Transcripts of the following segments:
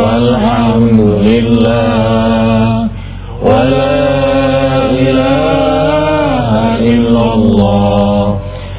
walhamdulillah wa la ilaha illallah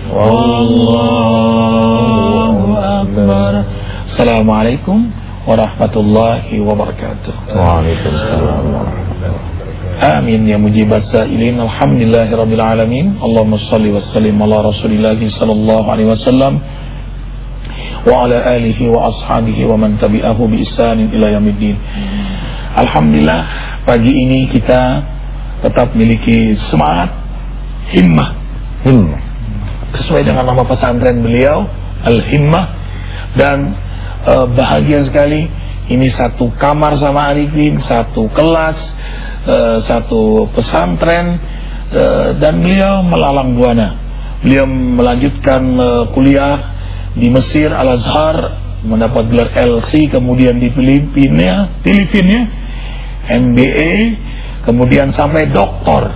wallahu akbar. Assalamualaikum warahmatullahi wabarakatuh. Waalaikumsalam warahmatullahi wabarakatuh. Amin ya mujibat sa'ilin. Alhamdulillahirabbil alamin. Allahumma shalli wa sallim ala Rasulillah sallallahu alaihi wasallam wa ala alihi wa ashabihi wa man tabi'ahu bi ihsanin ila yaumiddin. Alhamdulillah, pagi ini kita tetap memiliki semangat, himmah. Sesuai dengan nama pesantren beliau, Al-Himmah. Dan bahagia sekali, ini satu kamar sama Arifin, satu kelas, satu pesantren, dan beliau melalang buana. Beliau melanjutkan kuliah di Mesir, Al-Azhar, mendapat gelar LC, kemudian di Filipina MBA, kemudian sampai Dr.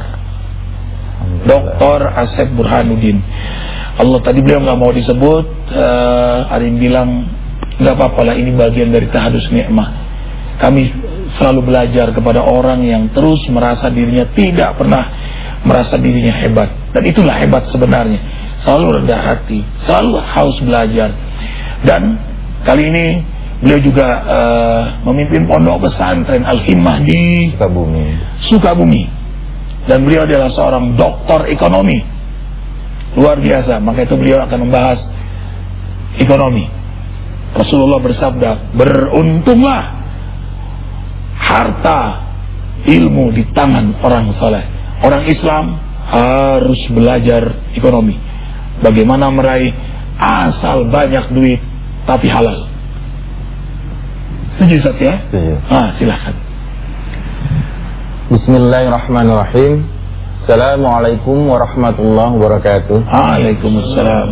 Asep Burhanuddin. Allah, tadi beliau nggak mau disebut, Arifin bilang nggak apa-apa lah, ini bagian dari tahadus nikmah. Kami selalu belajar kepada orang yang terus merasa dirinya tidak pernah merasa dirinya hebat. Dan itulah hebat sebenarnya. Selalu rendah hati, selalu haus belajar. Dan kali ini beliau juga memimpin pondok pesantren Al-Himmah di Sukabumi. Dan beliau adalah seorang doktor ekonomi. Luar biasa, maka itu beliau akan membahas ekonomi. Rasulullah bersabda, beruntunglah harta ilmu di tangan orang saleh. Orang Islam harus belajar ekonomi. Bagaimana meraih asal banyak duit tapi halal. Setuju Ustaz ya? Silakan. Bismillahirrahmanirrahim. Assalamualaikum warahmatullahi wabarakatuh. Waalaikumsalam.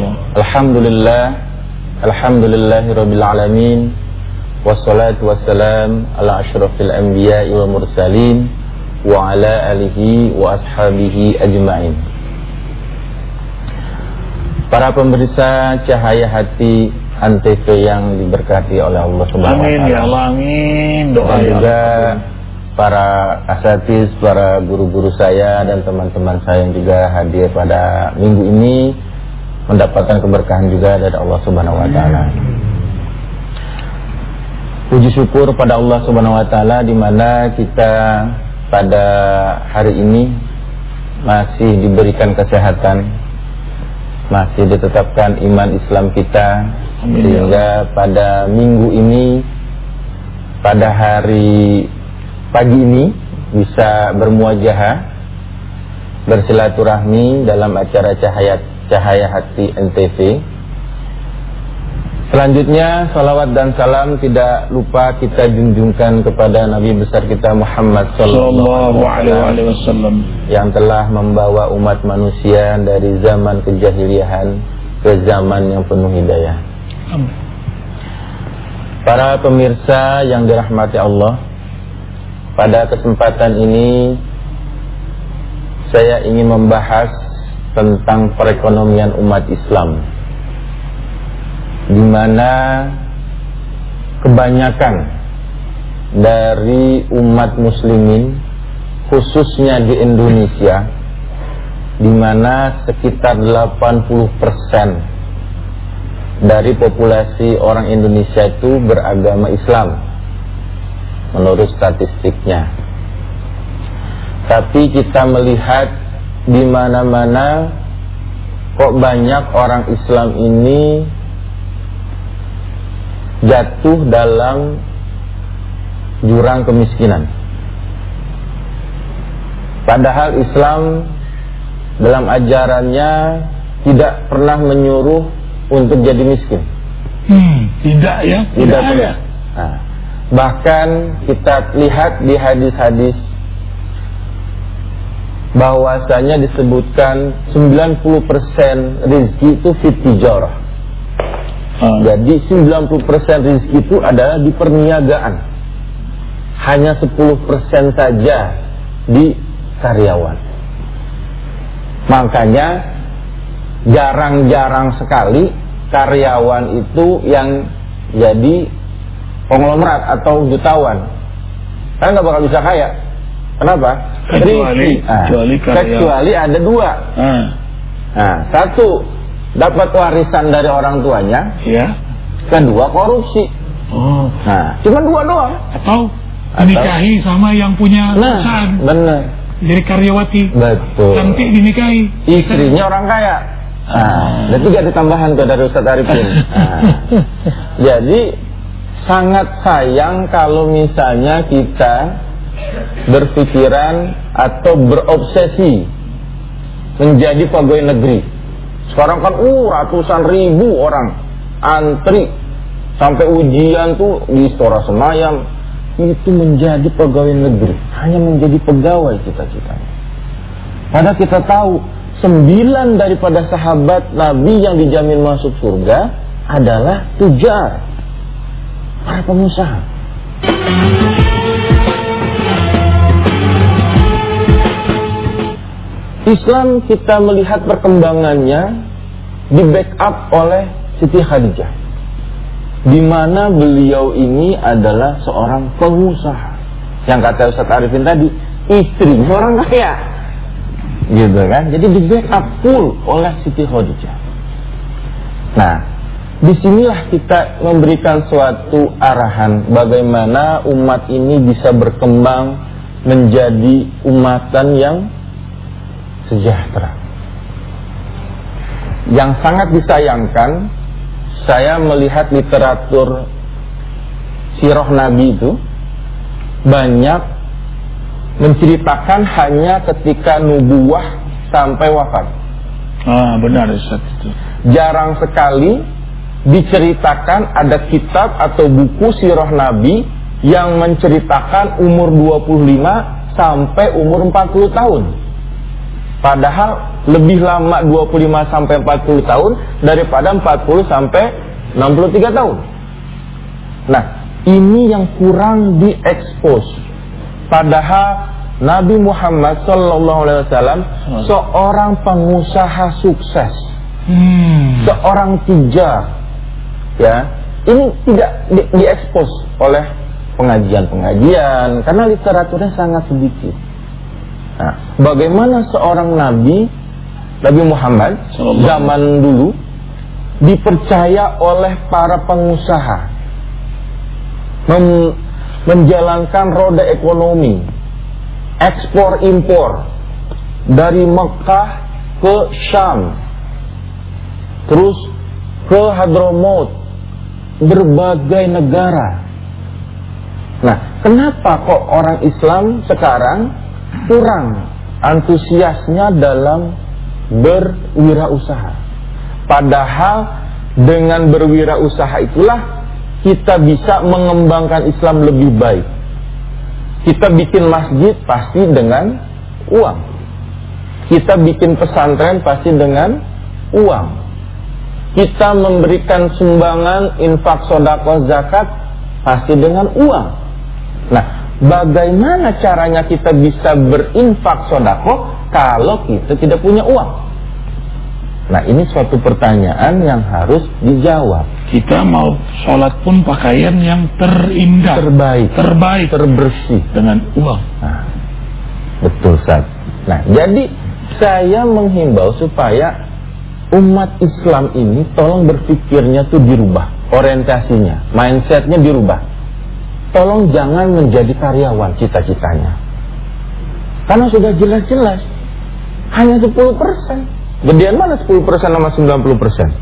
Alhamdulillahirabbil alamin. Wassalatu wassalam ala asyrafil anbiya'i wal mursalin wa ala alihi wa ashabihi ajma'in. Para pemirsa Cahaya Hati Antv yang diberkati oleh Allah Subhanahu wa taala. Amin ya Allah, amin. Doa dan juga para asatiz, para guru-guru saya dan teman-teman saya yang juga hadir pada minggu ini mendapatkan keberkahan juga dari Allah Subhanahu wa taala. Puji syukur pada Allah Subhanahu wa taala di mana kita pada hari ini masih diberikan kesehatan, masih ditetapkan iman Islam kita. Amin. Sehingga pada minggu ini, pada hari pagi ini bisa bermuajahah, bersilaturahmi dalam acara Cahaya Hati NTV. Selanjutnya salawat dan salam tidak lupa kita junjungkan kepada Nabi besar kita Muhammad sallallahu alaihi wasallam yang telah membawa umat manusia dari zaman kejahiliahan ke zaman yang penuh hidayah. Amin. Para pemirsa yang dirahmati Allah, pada kesempatan ini saya ingin membahas tentang perekonomian umat Islam, di mana kebanyakan dari umat muslimin khususnya di Indonesia, di mana sekitar 80% dari populasi orang Indonesia itu beragama Islam menurut statistiknya. Tapi kita melihat di mana-mana kok banyak orang Islam ini jatuh dalam jurang kemiskinan. Padahal Islam dalam ajarannya tidak pernah menyuruh untuk jadi miskin. Tidak ya? Tidak pernah. Nah, bahkan kita lihat di hadis-hadis bahwasanya disebutkan 90% rezeki itu fit tijarah. Jadi 90% rezeki itu adalah di perniagaan. Hanya 10% saja di karyawan. Makanya jarang-jarang sekali karyawan itu yang jadi konglomerat atau jutawan, kan nggak bakal bisa kaya. Kenapa? Kecuali ada dua. Nah, satu dapat warisan dari orang tuanya, ya. Kedua korupsi. Nah, cuma dua doang. Atau dinikahi sama yang punya perusahaan. Benar. Jadi karyawati. Betul. Nanti dinikahi. Istrinya orang kaya. Nah, itu gak ada tambahan tuh dari Ustaz Arifin. Jadi sangat sayang kalau misalnya kita berpikiran atau berobsesi menjadi pegawai negeri. Sekarang kan ratusan ribu orang antri sampai ujian tuh di Istora Senayan itu menjadi pegawai negeri, hanya menjadi pegawai cita-citanya. Padahal kita tahu 9 daripada sahabat Nabi yang dijamin masuk surga adalah tujar, para pengusaha. Islam kita melihat perkembangannya di backup oleh Siti Khadijah, di mana beliau ini adalah seorang pengusaha. Yang kata Ustaz Arifin tadi, istrinya orang kaya, gitu kan? Jadi di backup full oleh Siti Khadijah. Nah, disinilah kita memberikan suatu arahan bagaimana umat ini bisa berkembang menjadi umatan yang sejahtera. Yang sangat disayangkan, saya melihat literatur sirah Nabi itu banyak menceritakan hanya ketika nubuwah sampai wafat. Benar Ustaz itu. Jarang sekali diceritakan ada kitab atau buku sirah Nabi yang menceritakan umur 25 sampai umur 40 tahun. Padahal lebih lama 25 sampai 40 tahun daripada 40 sampai 63 tahun. Nah, ini yang kurang diekspos. Padahal Nabi Muhammad SAW seorang pengusaha sukses, seorang tujar, ya. Ini tidak diekspos oleh pengajian-pengajian karena literaturnya sangat sedikit. Nah, bagaimana seorang Nabi Muhammad zaman dulu dipercaya oleh para pengusaha menjalankan roda ekonomi, ekspor impor dari Mekah ke Syam, terus ke Hadramaut, berbagai negara. Nah, kenapa kok orang Islam sekarang kurang antusiasnya dalam berwirausaha? Padahal dengan berwirausaha itulah kita bisa mengembangkan Islam lebih baik. Kita bikin masjid pasti dengan uang. Kita bikin pesantren pasti dengan uang. Kita memberikan sumbangan, infak, sedekah, zakat pasti dengan uang. Nah, bagaimana caranya kita bisa berinfak sedekah kalau kita tidak punya uang? Nah, ini suatu pertanyaan yang harus dijawab. Kita mau sholat pun pakaian yang terindah, terbaik, terbersih dengan uang. Nah, betul, Ustaz. Nah, jadi saya menghimbau supaya umat Islam ini tolong berpikirnya tuh dirubah, orientasinya, mindsetnya dirubah. Tolong jangan menjadi karyawan cita-citanya. Karena sudah jelas-jelas hanya 10%. Gedean mana 10% sama 90%?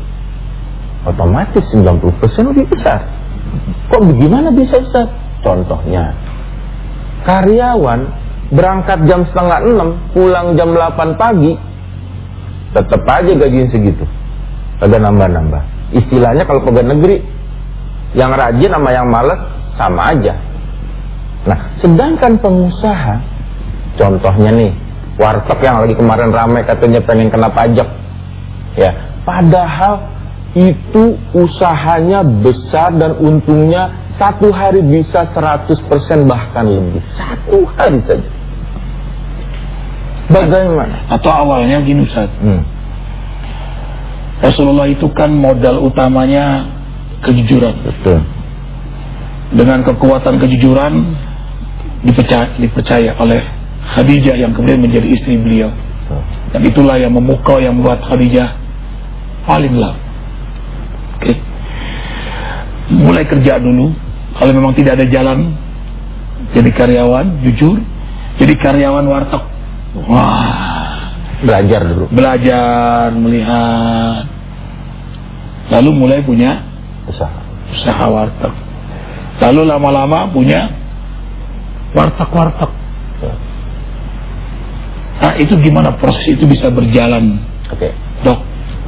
Otomatis 90% lebih besar. Kok bagaimana bisa, Ustaz? Contohnya, karyawan berangkat jam 5:30, pulang jam 8 pagi, tetap aja gajinya segitu, kagak nambah-nambah. Istilahnya kalau pegawai negeri, yang rajin sama yang malas sama aja. Nah, sedangkan pengusaha, contohnya nih, warteg yang lagi kemarin ramai katanya pengen kena pajak, ya, padahal itu usahanya besar dan untungnya satu hari bisa 100% bahkan lebih, satu hari saja. Bagaimana? Atau awalnya gini, Ustaz. Rasulullah itu kan modal utamanya kejujuran. Betul. dengan kekuatan kejujuran dipercaya oleh Khadijah yang kemudian menjadi istri beliau. Dan itulah yang memukau, yang membuat Khadijah paling love. Oke. Mulai kerja dulu. Kalau memang tidak ada jalan, jadi karyawan, jujur. Jadi karyawan warteg. Wah. Belajar dulu. Belajar, melihat. Lalu mulai punya usaha warteg. Lalu lama-lama punya warteg. Nah, itu gimana proses itu bisa berjalan? Oke. Dok.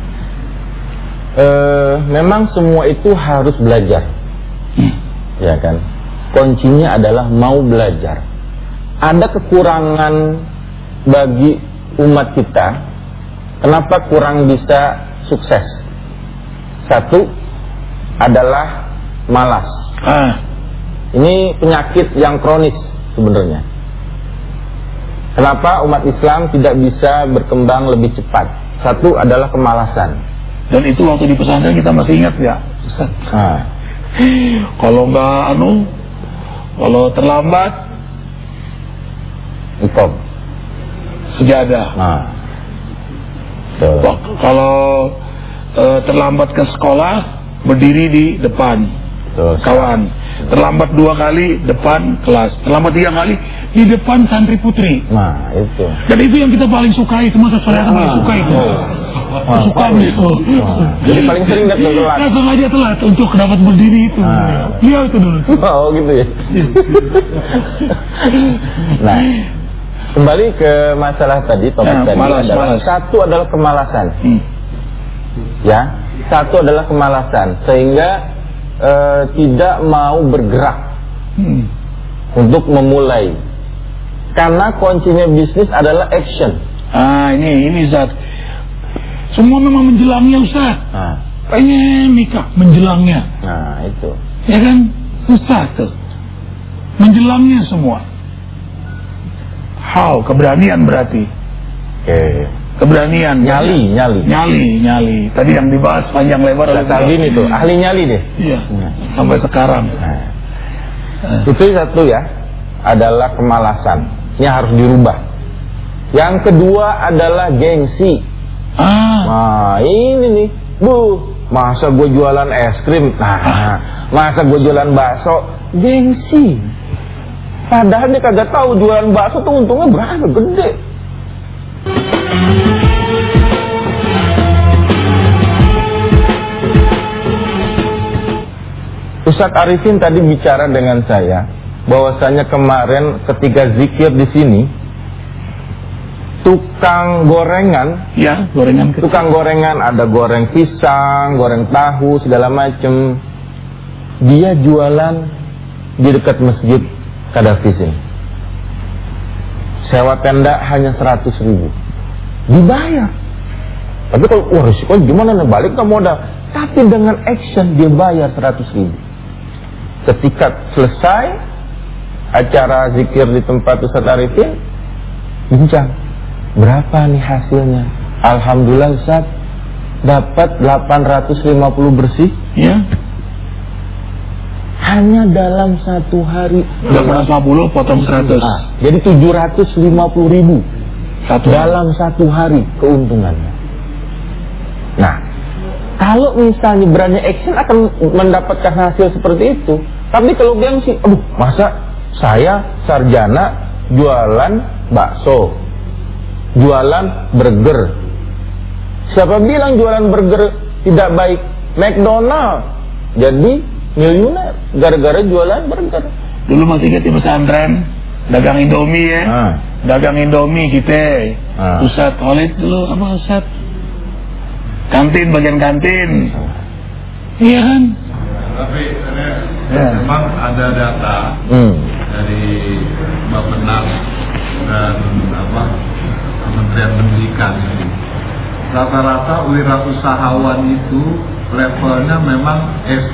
Memang semua itu harus belajar. Ya kan? Kuncinya adalah mau belajar. Ada kekurangan bagi umat kita. Kenapa kurang bisa sukses? Satu adalah malas. Ini penyakit yang kronis sebenarnya. Kenapa umat Islam tidak bisa berkembang lebih cepat? Satu adalah kemalasan. Dan itu waktu di pesantren kita masih ingat ya, Ustaz. Kalau terlambat, Iqom. sejadah. Kalau terlambat ke sekolah, berdiri di depan kawan. Terlambat 2 kali, depan kelas. Terlambat 3 kali, di depan santri putri. Nah, itu. Dan itu yang kita paling suka itu, masa saya paling suka itu. Suka itu. Jadi paling sering datang telat. Datang aja telat untuk dapat berdiri itu. Lihat itu dulu. Oh, gitu ya. Nah, kembali ke masalah tadi, topik tadi adalah satu adalah kemalasan. Ya, satu adalah kemalasan sehingga tidak mau bergerak untuk memulai. Karena kuncinya bisnis adalah action. Ini Zat. Semua memang menjelangnya, Ustaz. Pengen nikah menjelangnya. Nah, itu. Ya kan? Susah tuh. Menjelangnya semua. Keberanian berarti. Oke. Keberanian. Nyali. Tadi yang dibahas panjang lebar oleh Salvin itu, ahli nyali deh. Iya. Sampai sekarang. Itu satu ya, adalah kemalasan. Ini harus dirubah. Yang kedua adalah gengsi. Nah, ini nih, masa gue jualan es krim? Masa gue jualan bakso? Gengsi. Padahal dia kagak tahu jualan bakso tuh untungnya berapa gede. Ustadz Arifin tadi bicara dengan saya bahwasanya kemarin ketika zikir di sini tukang gorengan, tukang gorengan ada goreng pisang, goreng tahu segala macem, dia jualan di dekat masjid Kadafi sini. Sewa tenda hanya 100.000, dibayar. Tapi kalau risiko gimana nih, balik ke modal. Tapi dengan action dia bayar 100.000. Ketika selesai acara zikir di tempat Ustadz Arifin, bincang, berapa nih hasilnya? Alhamdulillah Ustadz, dapat 850 bersih. Ya. Hanya dalam 1 hari. 850 potong 100. Jadi 750.000 dalam 1 hari keuntungannya. Nah, kalau misalnya berani action akan mendapatkan hasil seperti itu. Tapi kalau gengsi, masa saya sarjana jualan bakso, jualan burger. Siapa bilang jualan burger tidak baik? McDonald jadi miliuner gara-gara jualan burger. Dulu masih ingat di pesantren dagang Indomie ya. Dagang Indomie kita. Ustadz Khalid dulu apa Ustadz? Kantin, bagian kantin. Iya kan? Tapi memang ada data dari Bappenas dan Kementerian Pendidikan. Rata-rata wirausahawan itu levelnya memang SD,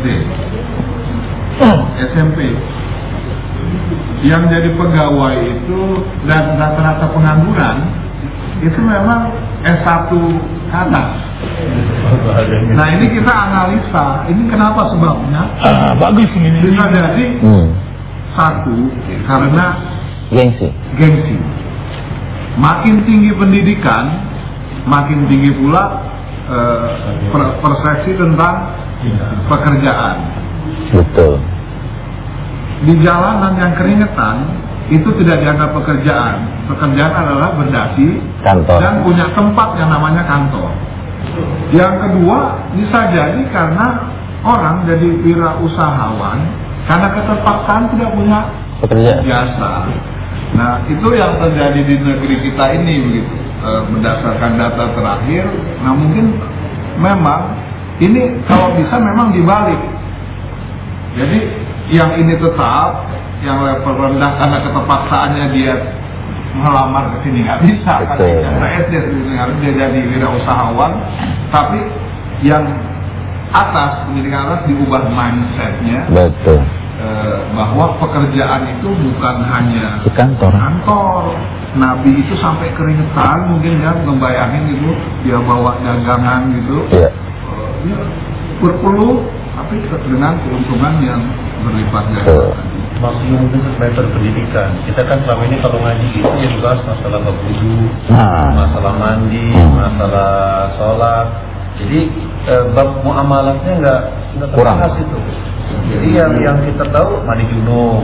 SMP. Yang jadi pegawai itu dan rata-rata pengangguran itu memang S1 atas. Nah ini kita analisa, ini kenapa sebabnya? Bagus ini. Bisa jadi satu karena Gengsi. Makin tinggi pendidikan, makin tinggi pula persepsi tentang pekerjaan. Betul. Di jalanan yang keringetan itu tidak dianggap pekerjaan. Pekerjaan adalah berdasi Kantor. dan punya tempat yang namanya kantor. Yang kedua, bisa jadi karena orang jadi wirausahawan karena keterpaksaan tidak punya Pekerjaan. jasa. Nah, itu yang terjadi di negeri kita ini begitu. Berdasarkan data terakhir, nah mungkin memang ini kalau bisa memang dibalik. Jadi yang ini tetap, yang level rendah karena keterpaksaannya dia melamar ke sini nggak bisa, karena SD harus dia jadi wirausahawan. Tapi yang atas, pendidikan atas diubah mindsetnya. Betul. Bahwa pekerjaan itu bukan hanya Di kantor. Nabi itu sampai keringetan mungkin ya, ngebayangin itu dia bawa dagangan gitu. Iya. Ya, berpeluh tapi dengan keuntungan yang berlipat ganda. Maksudnya mungkin sebagai berpendidikan. Kita kan selama ini kalau ngaji itu yang dibahas masalah berwudu, masalah mandi, masalah sholat. Jadi bab muamalatnya nggak kurang itu. Jadi yang kita tahu mandi junub,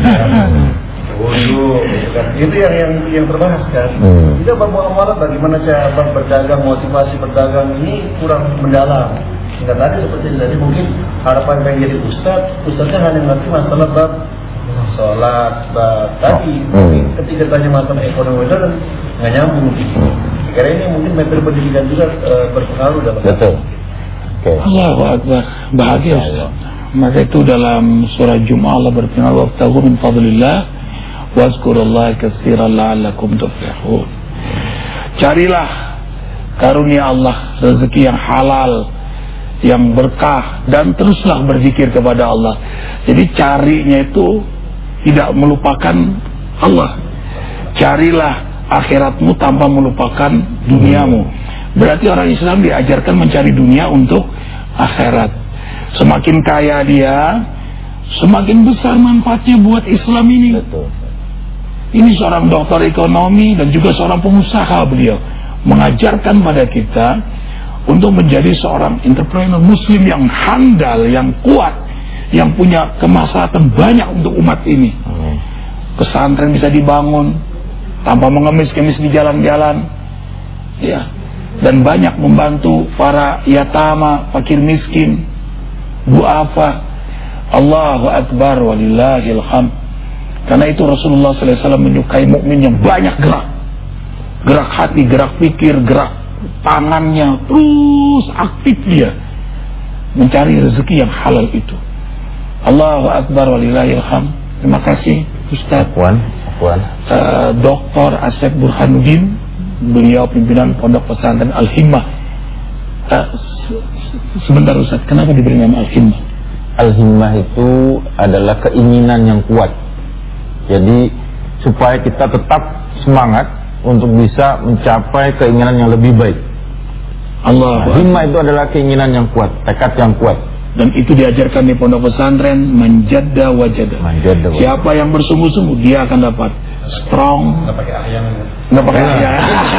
wudu, itu yang terbahas kan. Tidak bab muamalat, bagaimana cara berdagang, motivasi berdagang ini kurang mendalam. Sehingga tadi seperti tadi mungkin harapan pengen jadi ustadznya hanya ngerti masalah bab sholat, bab tadi. Ketika tanya masalah ekonomi itu kan nggak nyambung. Karena ini mungkin metode pendidikan juga berpengaruh dalam. Betul. Allahu Akbar, bahagia. Maka itu dalam surah Jum'ah Allah berfirman, "Wabtaghu min fadlillah wazkurullaha katsiran la'allakum tuflihun." Carilah karunia Allah, rezeki yang halal, yang berkah, dan teruslah berzikir kepada Allah. Jadi carinya itu tidak melupakan Allah. Carilah akhiratmu tanpa melupakan duniamu. Berarti orang Islam diajarkan mencari dunia untuk akhirat. Semakin kaya dia, semakin besar manfaatnya buat Islam ini. Betul. Ini seorang doktor ekonomi dan juga seorang pengusaha beliau. Mengajarkan pada kita untuk menjadi seorang entrepreneur muslim yang handal, yang kuat, yang punya kemaslahatan banyak untuk umat ini. Pesantren bisa dibangun tanpa mengemis-kemis di jalan-jalan, ya, dan banyak membantu para yatama, fakir miskin, duafa. Allahu Akbar walillahil hamd. Karena itu Rasulullah SAW menyukai mukmin yang banyak gerak hati, gerak pikir, gerak tangannya, terus aktif dia mencari rezeki yang halal itu. Allahu Akbar walillahil hamd. Terima kasih Ustaz Dr. Asep Burhanuddin, beliau pimpinan Pondok Pesantren Al-Himmah. Sebentar Ustaz, kenapa diberi nama Al-Himmah? Al-Himmah itu adalah keinginan yang kuat. Jadi supaya kita tetap semangat untuk bisa mencapai keinginan yang lebih baik. Himmah itu adalah keinginan yang kuat, tekad yang kuat. Dan itu diajarkan di pondok pesantren, manjadda wajada. Siapa yang bersungguh-sungguh dia akan dapat strong. Nggak pakai ayam.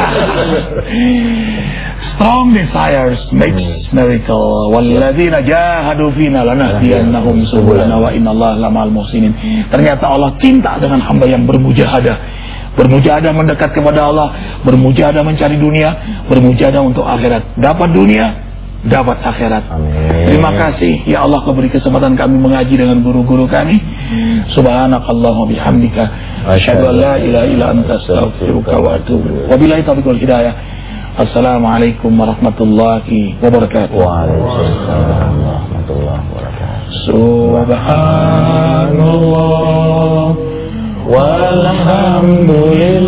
Strong desires makes miracle. Walladzina jahadu fina lanahdiyannahum subulana wa innallaha lamal muhsinin. Ternyata Allah cinta dengan hamba yang bermujahadah. Bermujahadah mendekat kepada Allah, bermujahadah mencari dunia, bermujahadah untuk akhirat. Dapat dunia, dapat akhirat. Amin. Terima kasih ya Allah kau beri kesempatan kami mengaji dengan guru-guru kami. Subhanakallahumma bihamdika asyhadu an la ilaha illa anta astaghfiruka wa atubu ilaik. Wabillahi taufiq wal hidayah. Assalamualaikum warahmatullahi wabarakatuh. Waalaikumsalam warahmatullahi wabarakatuh. Subhanallah walhamdulillah.